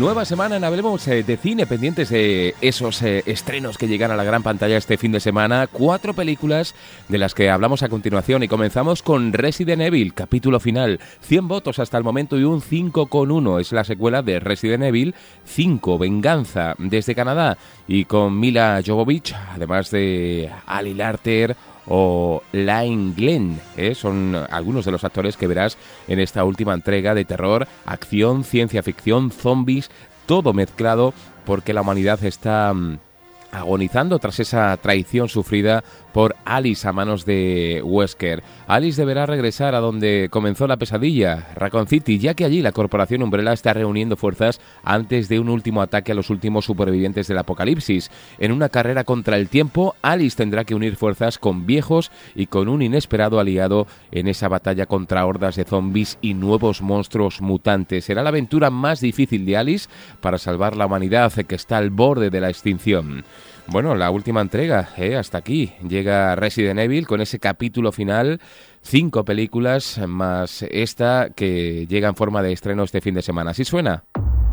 Nueva semana en Hablemos de Cine, pendientes de esos estrenos que llegan a la gran pantalla este fin de semana. 4 películas de las que hablamos a continuación y comenzamos con Resident Evil, capítulo final. 100 votos hasta el momento y un 5,1. Es la secuela de Resident Evil 5, Venganza, desde Canadá, y con Mila Jovovich, además de Ali Larter o Iain Glen, son algunos de los actores que verás en esta última entrega de terror, acción, ciencia ficción, zombies, todo mezclado porque la humanidad está agonizando tras esa traición sufrida por Alice a manos de Wesker. Alice deberá regresar a donde comenzó la pesadilla, Raccoon City, ya que allí la corporación Umbrella está reuniendo fuerzas antes de un último ataque a los últimos supervivientes del apocalipsis. En una carrera contra el tiempo, Alice tendrá que unir fuerzas con viejos y con un inesperado aliado en esa batalla contra hordas de zombies y nuevos monstruos mutantes. Será la aventura más difícil de Alice para salvar la humanidad que está al borde de la extinción. Bueno, la última entrega, hasta aquí llega Resident Evil con ese capítulo final, 5 películas más esta que llega en forma de estreno este fin de semana. ¿Así suena?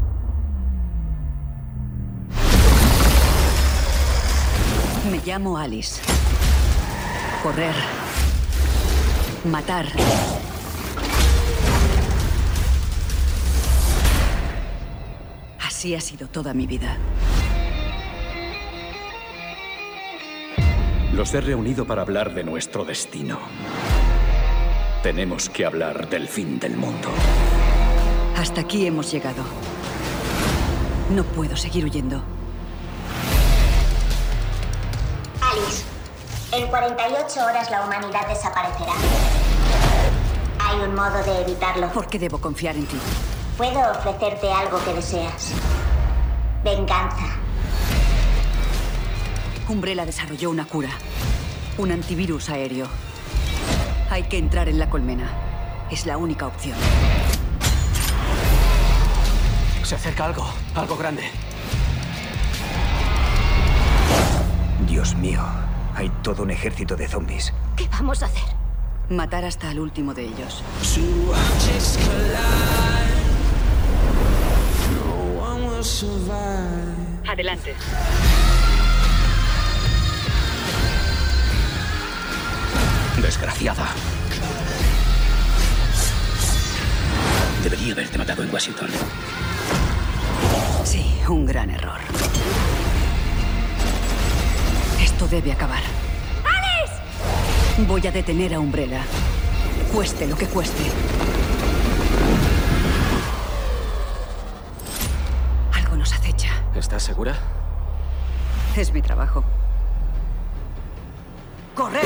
Me llamo Alice. Correr. Matar. Así ha sido toda mi vida. Los he reunido para hablar de nuestro destino. Tenemos que hablar del fin del mundo. Hasta aquí hemos llegado. No puedo seguir huyendo. Alice, en 48 horas la humanidad desaparecerá. Hay un modo de evitarlo. ¿Por qué debo confiar en ti? Puedo ofrecerte algo que deseas. Venganza. Umbrella desarrolló una cura. Un antivirus aéreo. Hay que entrar en la colmena. Es la única opción. Se acerca algo grande. Dios mío, hay todo un ejército de zombies. ¿Qué vamos a hacer? Matar hasta el último de ellos. Adelante. Desgraciada. Debería haberte matado en Washington. Sí, un gran error. Esto debe acabar. ¡Alice! Voy a detener a Umbrella. Cueste lo que cueste. Algo nos acecha. ¿Estás segura? Es mi trabajo. ¡Corre!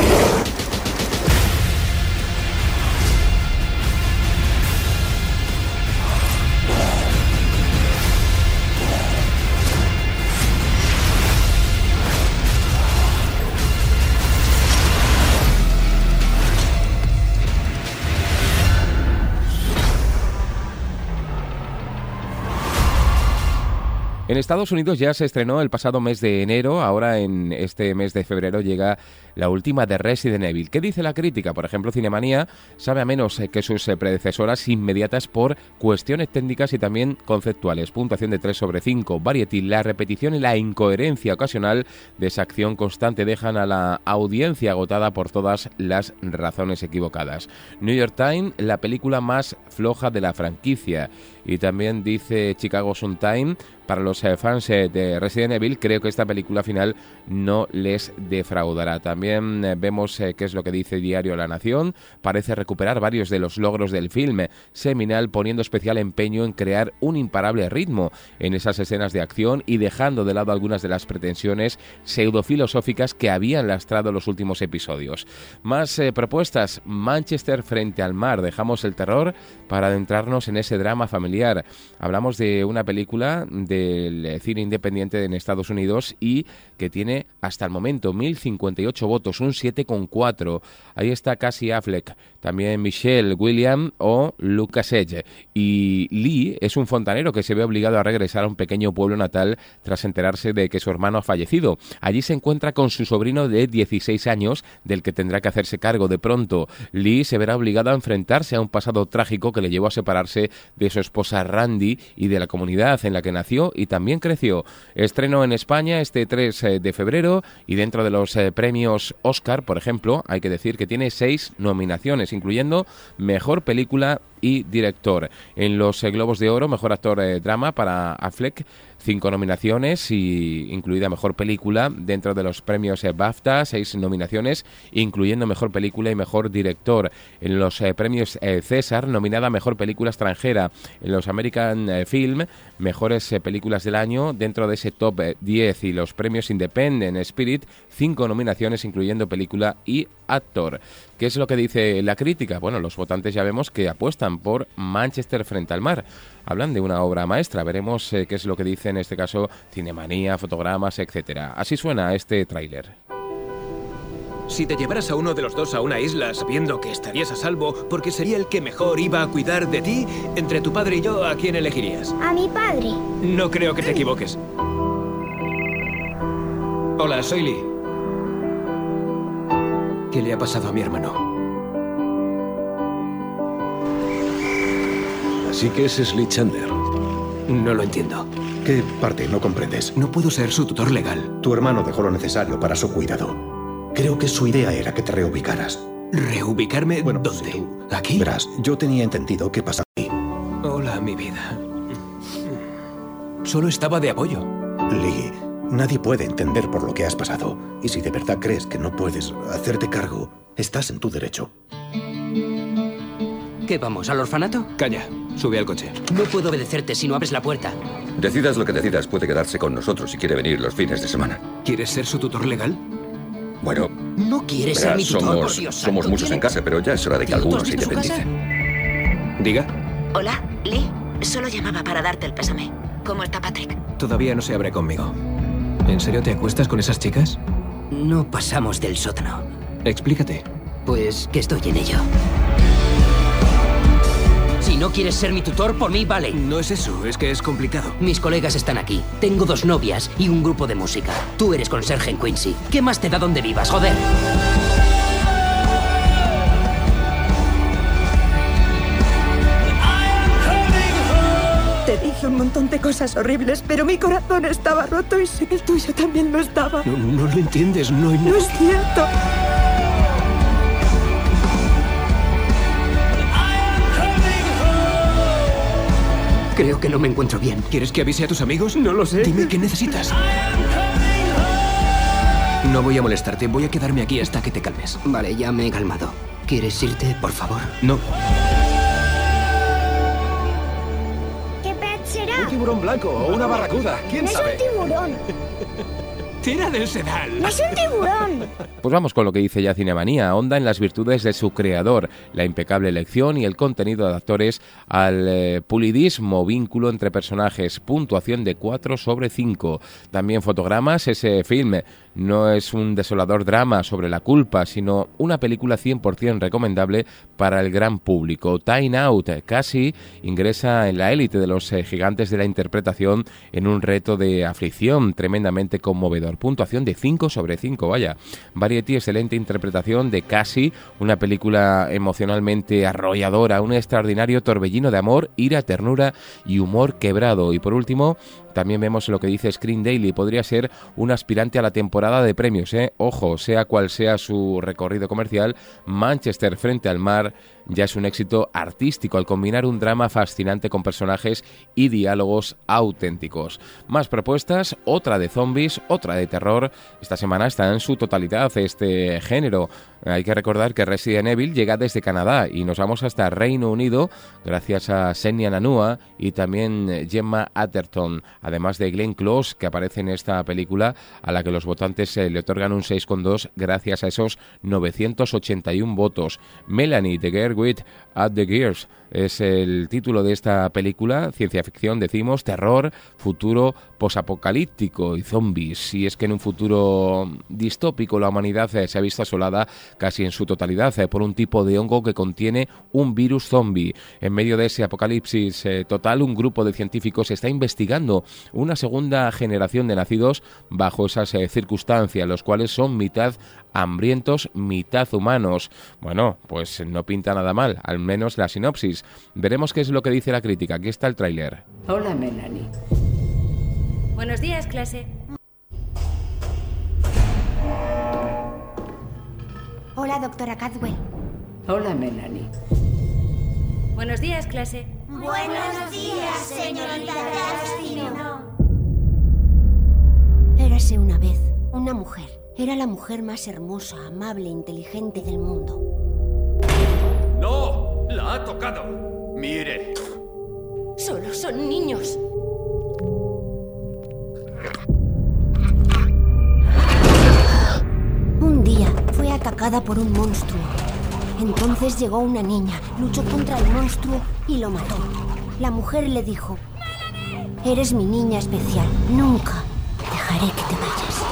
En Estados Unidos ya se estrenó el pasado mes de enero, ahora en este mes de febrero llega la última de Resident Evil. ¿Qué dice la crítica? Por ejemplo, Cinemanía sabe a menos que sus predecesoras inmediatas por cuestiones técnicas y también conceptuales. Puntuación de 3 sobre 5. Variety, la repetición y la incoherencia ocasional de esa acción constante dejan a la audiencia agotada por todas las razones equivocadas. New York Times, la película más floja de la franquicia. Y también dice Chicago Sun-Times, para los fans de Resident Evil, creo que esta película final no les defraudará. También vemos qué es lo que dice Diario La Nación. Parece recuperar varios de los logros del filme seminal, poniendo especial empeño en crear un imparable ritmo en esas escenas de acción y dejando de lado algunas de las pretensiones pseudofilosóficas que habían lastrado los últimos episodios. Más propuestas. Manchester frente al mar. Dejamos el terror para adentrarnos en ese drama familiar. Hablamos de una película de del cine independiente en Estados Unidos y que tiene hasta el momento 1.058 votos, un 7,4. Ahí está Casey Affleck, también Michelle Williams o Lucas Edge. Y Lee es un fontanero que se ve obligado a regresar a un pequeño pueblo natal tras enterarse de que su hermano ha fallecido. Allí se encuentra con su sobrino de 16 años, del que tendrá que hacerse cargo. De pronto, Lee se verá obligado a enfrentarse a un pasado trágico que le llevó a separarse de su esposa Randy y de la comunidad en la que nació y también creció. Estreno en España este 3 de febrero y dentro de los premios Oscar, por ejemplo, hay que decir que tiene 6 nominaciones, incluyendo Mejor Película y Director. En los Globos de Oro, Mejor Actor Drama para Affleck, 5 nominaciones, y incluida Mejor Película. Dentro de los premios BAFTA, 6 nominaciones, incluyendo Mejor Película y Mejor Director. En los premios César, nominada Mejor Película Extranjera. En los American Film, Mejores Películas del Año, dentro de ese top 10. Y los premios Independent Spirit, 5 nominaciones, incluyendo Película y Actor. ¿Qué es lo que dice la crítica? Bueno, los votantes ya vemos que apuestan por Manchester frente al mar. Hablan de una obra maestra. Veremos qué es lo que dice en este caso Cinemanía, Fotogramas, etcétera. Así suena este tráiler. Si te llevaras a uno de los dos a una isla sabiendo que estarías a salvo porque sería el que mejor iba a cuidar de ti, entre tu padre y yo, ¿a quién elegirías? A mi padre. No creo que te equivoques. Hola, soy Lee. ¿Qué le ha pasado a mi hermano? Así que ese es Lee Chandler. No lo entiendo. ¿Qué parte no comprendes? No puedo ser su tutor legal. Tu hermano dejó lo necesario para su cuidado. Creo que su idea era que te reubicaras. ¿Reubicarme? Bueno, ¿dónde? sí, ¿Aquí? Verás, yo tenía entendido que pasaba aquí. Hola, mi vida. Solo estaba de apoyo. Lee, nadie puede entender por lo que has pasado. Y si de verdad crees que no puedes hacerte cargo, estás en tu derecho. ¿Qué vamos, al orfanato? Calla, sube al coche. No puedo obedecerte si no abres la puerta. Decidas lo que decidas, puede quedarse con nosotros si quiere venir los fines de semana. ¿Quieres ser su tutor legal? Bueno, No quieres ser mi tutor, por Dios santo. somos muchos en casa, pero ya es hora de que Tío, ¿tú has algunos se visto su casa? independicen. Diga. Hola, Lee. Solo llamaba para darte el pésame. ¿Cómo está Patrick? Todavía no se abre conmigo. ¿En serio te acuestas con esas chicas? No pasamos del sótano. Explícate. Pues que estoy en ello. Si no quieres ser mi tutor, por mí vale. No es eso, es que es complicado. Mis colegas están aquí. Tengo 2 novias y un grupo de música. Tú eres conserje en Quincy. ¿Qué más te da donde vivas, joder? Te dije un montón de cosas horribles, pero mi corazón estaba roto y sé que el tuyo también lo estaba. No lo entiendes, no hay No es cierto. Creo que no me encuentro bien. ¿Quieres que avise a tus amigos? No lo sé. Dime qué necesitas. No voy a molestarte, voy a quedarme aquí hasta que te calmes. Vale, ya me he calmado. ¿Quieres irte, por favor? No. ¿Qué pez será? tiburón blanco o una barracuda, ¿quién No es sabe? un tiburón. Tira del sedal. No es un tiburón. Pues vamos con lo que dice ya Cinemanía. Ahonda en las virtudes de su creador, la impecable elección y el contenido de actores al pulidismo vínculo entre personajes, puntuación de 4/5. También Fotogramas, ese filme no es un desolador drama sobre la culpa, sino una película 100% recomendable para el gran público. Time Out casi ingresa en la élite de los gigantes de la interpretación en un reto de aflicción tremendamente conmovedor. Puntuación de 5/5, vaya. Variety, excelente interpretación de Casi, una película emocionalmente arrolladora, un extraordinario torbellino de amor, ira, ternura y humor quebrado. Y por último, también vemos lo que dice Screen Daily, podría ser un aspirante a la temporada de premios, Ojo, sea cual sea su recorrido comercial, Manchester frente al mar ya es un éxito artístico al combinar un drama fascinante con personajes y diálogos auténticos. Más propuestas, otra de zombies, otra de terror. Esta semana está en su totalidad este género. Hay que recordar que Resident Evil llega desde Canadá y nos vamos hasta Reino Unido gracias a Senya Nanua y también Gemma Arterton, además de Glenn Close, que aparece en esta película a la que los votantes le otorgan un 6,2 gracias a esos 981 votos. Melanie, The Girl with at the Gears, es el título de esta película, ciencia ficción, decimos, terror, futuro posapocalíptico y zombies. Y es que en un futuro distópico la humanidad se ha visto asolada casi en su totalidad por un tipo de hongo que contiene un virus zombie. En medio de ese apocalipsis total, un grupo de científicos está investigando una segunda generación de nacidos bajo esas circunstancias, los cuales son mitad hambrientos, mitad humanos. Bueno, pues no pinta nada mal, al menos la sinopsis. Veremos qué es lo que dice la crítica. Aquí está el tráiler. Hola, Melanie. Buenos días, clase. Hola, doctora Cadwell. Hola, Melanie. Buenos días, clase. Buenos días, señorita Grastino. Érase una vez una mujer. Era la mujer más hermosa, amable e inteligente del mundo. ¡No! ¡La ha tocado! ¡Mire! Solo son niños. Un día fue atacada por un monstruo. Entonces llegó una niña, luchó contra el monstruo y lo mató. La mujer le dijo: eres mi niña especial, nunca dejaré que te vayas.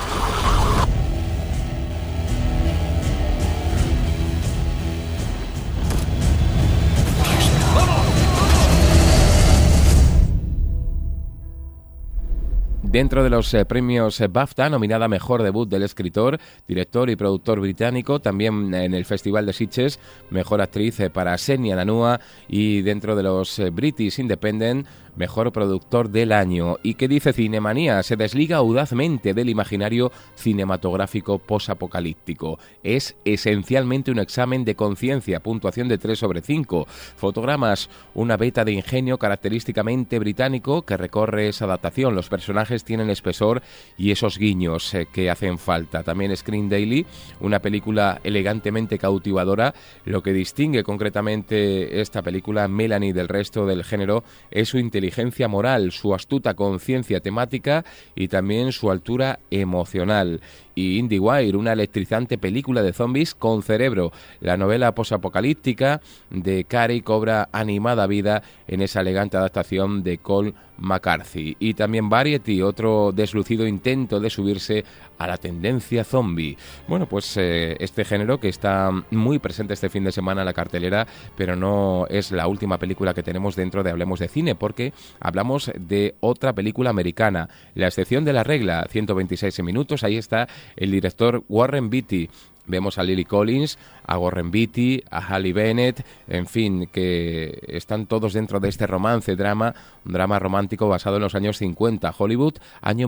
Dentro de los premios BAFTA, nominada Mejor Debut del Escritor, Director y Productor Británico, también en el Festival de Sitges, Mejor Actriz para Senya Nanua, y dentro de los British Independent, Mejor Productor del Año. ¿Y qué dice Cinemanía? Se desliga audazmente del imaginario cinematográfico posapocalíptico. Es esencialmente un examen de conciencia, puntuación de 3/5. Fotogramas, una veta de ingenio característicamente británico que recorre esa adaptación. Los personajes tienen espesor y esos guiños que hacen falta. También Screen Daily, una película elegantemente cautivadora. Lo que distingue concretamente esta película, Melanie, del resto del género es su inteligencia moral, su astuta conciencia temática y también su altura emocional. Y IndieWire, una electrizante película de zombies con cerebro. La novela posapocalíptica de Carey cobra animada vida en esa elegante adaptación de Cole McCarthy. Y también Variety, otro deslucido intento de subirse a la tendencia zombie. Bueno, pues este género que está muy presente este fin de semana en la cartelera, pero no es la última película que tenemos dentro de Hablemos de Cine, porque hablamos de otra película americana, La excepción de la regla, 126 minutos, ahí está el director Warren Beatty. Vemos a Lily Collins, a Warren Beatty, a Halle Bennett, en fin, que están todos dentro de este drama, un drama romántico basado en los años 50. Hollywood, año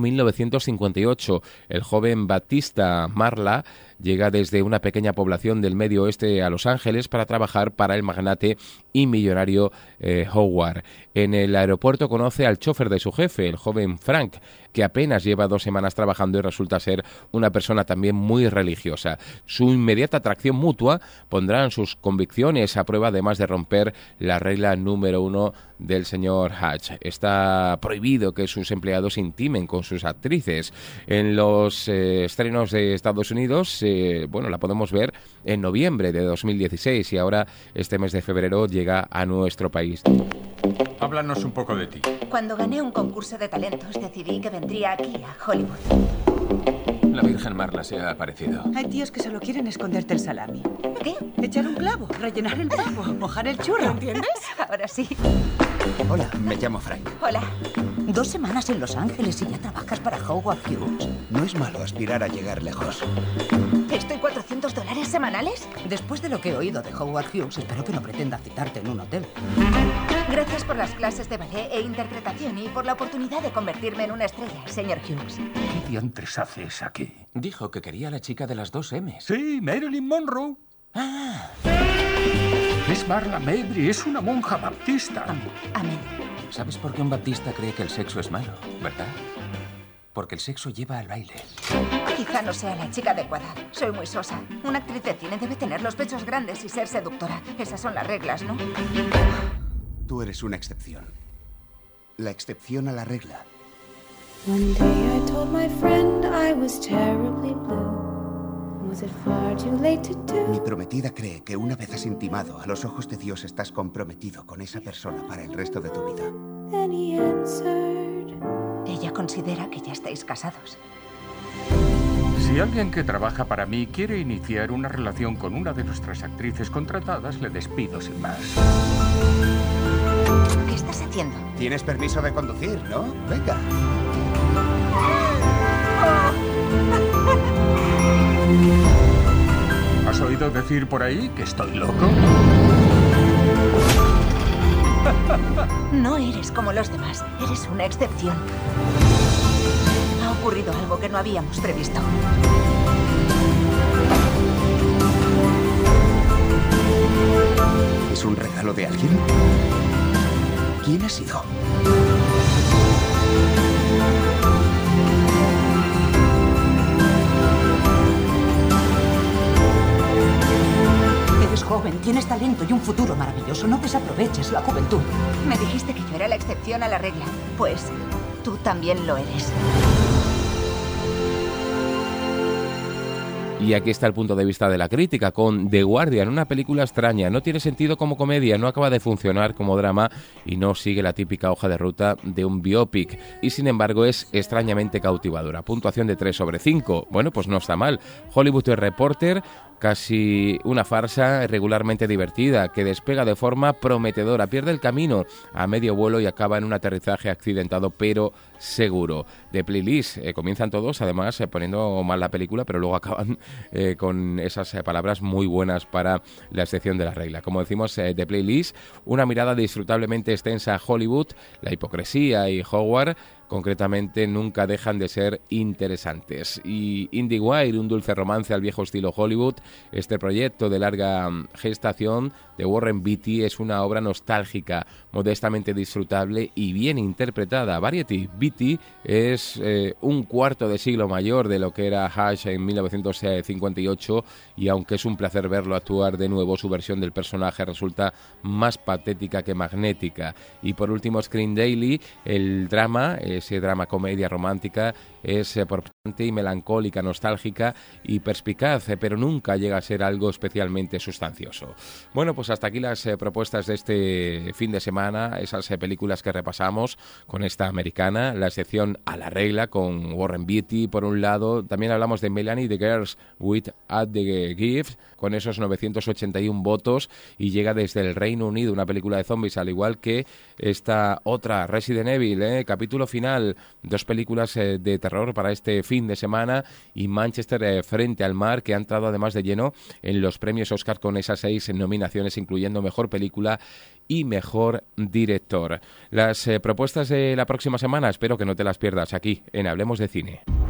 1958. El joven Batista Marla llega desde una pequeña población del medio oeste a Los Ángeles para trabajar para el magnate y millonario Howard. En el aeropuerto conoce al chofer de su jefe, el joven Frank, que apenas lleva 2 semanas trabajando y resulta ser una persona también muy religiosa. Su inmediata atracción mutua pondrán sus convicciones a prueba, además de romper la regla número 1 del señor Hatch. Está prohibido que sus empleados intimen con sus actrices. En los estrenos de Estados Unidos, la podemos ver en noviembre de 2016 y ahora este mes de febrero llega a nuestro país. Háblanos un poco de ti. Cuando gané un concurso de talentos decidí que vendría aquí, a Hollywood. La Virgen Marla se ha aparecido. Hay tíos que solo quieren esconderte el salami. ¿Qué? Echar un clavo, rellenar el pavo, mojar el churro. ¿Entiendes? Ahora sí. Hola, me llamo Frank. Hola. 2 semanas en Los Ángeles y ya trabajas para Howard Hughes. No es malo aspirar a llegar lejos. ¿Estoy $400 semanales? Después de lo que he oído de Howard Hughes, espero que no pretenda citarte en un hotel. Gracias por las clases de ballet e interpretación y por la oportunidad de convertirme en una estrella, señor Hughes. ¿Qué diantres haces aquí? Dijo que quería a la chica de las 2 M's. Sí, Marilyn Monroe. Ah. Es Marla Mabry, es una monja baptista. Amén. ¿Sabes por qué un baptista cree que el sexo es malo, verdad? Porque el sexo lleva al baile. Quizá no sea la chica adecuada. Soy muy sosa. Una actriz de cine debe tener los pechos grandes y ser seductora. Esas son las reglas, ¿no? Tú eres una excepción. La excepción a la regla. One day I told my friend I was terribly blue. Was it far too late to do? Mi prometida cree que una vez has intimado, a los ojos de Dios estás comprometido con esa persona para el resto de tu vida. Then he answered. Ella considera que ya estáis casados. Si alguien que trabaja para mí quiere iniciar una relación con una de nuestras actrices contratadas, le despido sin más. ¿Qué estás haciendo? Tienes permiso de conducir, ¿no? Venga. ¿Has oído decir por ahí que estoy loco? No eres como los demás. Eres una excepción. Ha ocurrido algo que no habíamos previsto. ¿Es un regalo de alguien? ¿Quién ha sido? Eres joven, tienes talento y un futuro maravilloso. No desaproveches la juventud. Me dijiste que yo era la excepción a la regla. Pues tú también lo eres. Y aquí está el punto de vista de la crítica con The Guardian, una película extraña, no tiene sentido como comedia, no acaba de funcionar como drama y no sigue la típica hoja de ruta de un biopic y sin embargo es extrañamente cautivadora. Puntuación de 3/5, bueno pues no está mal. Hollywood Reporter, casi una farsa regularmente divertida que despega de forma prometedora, pierde el camino a medio vuelo y acaba en un aterrizaje accidentado pero seguro. The Playlist, comienzan todos además poniendo mal la película pero luego acaban con esas palabras muy buenas para la excepción de la regla. Como decimos, The Playlist, una mirada disfrutablemente extensa a Hollywood, la hipocresía y Howard concretamente nunca dejan de ser interesantes. Y IndieWire, un dulce romance al viejo estilo Hollywood, este proyecto de larga gestación de Warren Beatty es una obra nostálgica, modestamente disfrutable y bien interpretada. Variety, Beatty es un cuarto de siglo mayor de lo que era Hush en 1958 y aunque es un placer verlo actuar de nuevo, su versión del personaje resulta más patética que magnética. Y por último, Screen Daily, el drama, ese drama comedia romántica, es portante y melancólica, nostálgica y perspicaz, pero nunca llega a ser algo especialmente sustancioso. Bueno, pues hasta aquí las propuestas de este fin de semana, esas películas que repasamos con esta americana, la excepción a la regla con Warren Beatty por un lado, también hablamos de Melanie the Girls with at the Gift con esos 981 votos y llega desde el Reino Unido, una película de zombies al igual que esta otra Resident Evil, capítulo final, dos películas de terror para este fin de semana y Manchester frente al mar que ha entrado además de lleno en los premios Oscar con esas 6 nominaciones incluyendo Mejor Película y Mejor Director. Las propuestas de la próxima semana espero que no te las pierdas aquí en Hablemos de Cine.